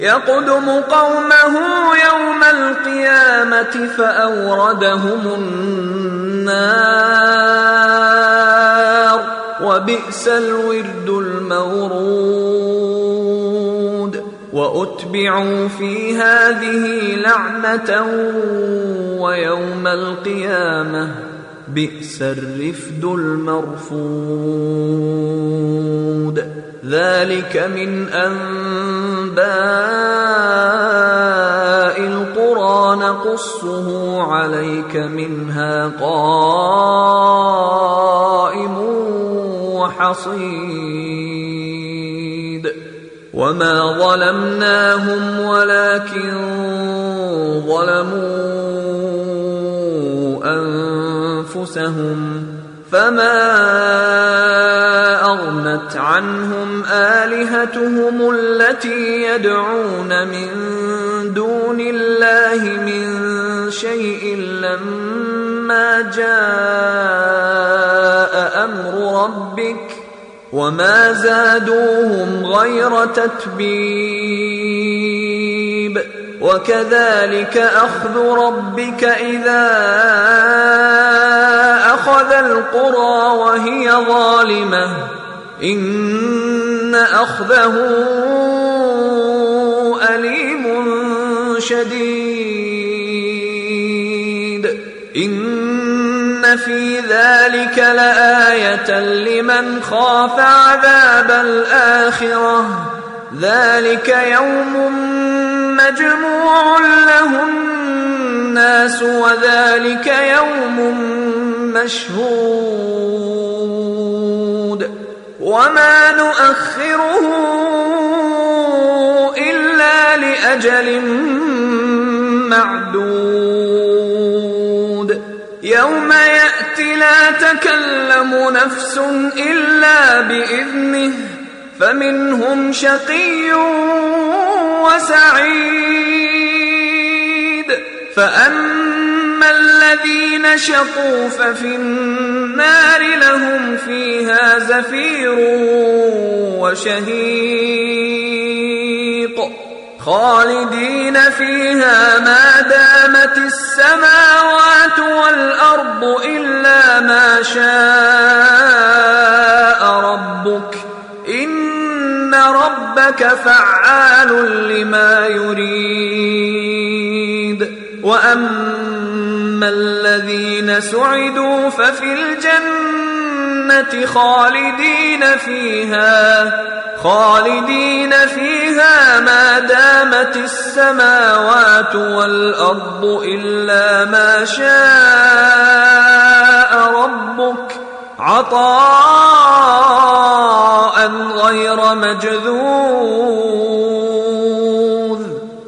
يقدم قومه يوم القيامة فأوردهم النار وبئس الورد المورود وأتبعوا في هذه لعنة ويوم القيامة بئس الرفد المرفود ذلك من أنباء القرى نقصه عليك منها قائم وحصيد وما ظلمناهم ولكن ظلموا أنفسهم فما أغنت عنهم آلهتهم التي يدعون من دون الله من شيء لما جاء أمر ربك وما زادوهم غير تتبيب وكذلك أخذ ربك إذا أخذ القرى وهي ظالمة إن أخذه أليم شديد إن في ذلك لآية لمن خاف عذاب الآخرة ذلك يوم مجموع له الناس وذلك يوم مشهود وما نؤخره إلا لأجل معدود يوم يأتي لا تكلم نفس إلا بإذنه فمنهم شقي وسعيد فأما الذين شقوا ففي النار لهم فيها زفير وشهيق خالدين فيها ما دامت السماوات والأرض إلا ما شاء ربك إن ربك فعال لما يريد وأما الذين سعدوا ففي الجنة خالدين فيها ما دامت السماوات والأرض إلا ما شاء ربك عطاء غير مجذوذ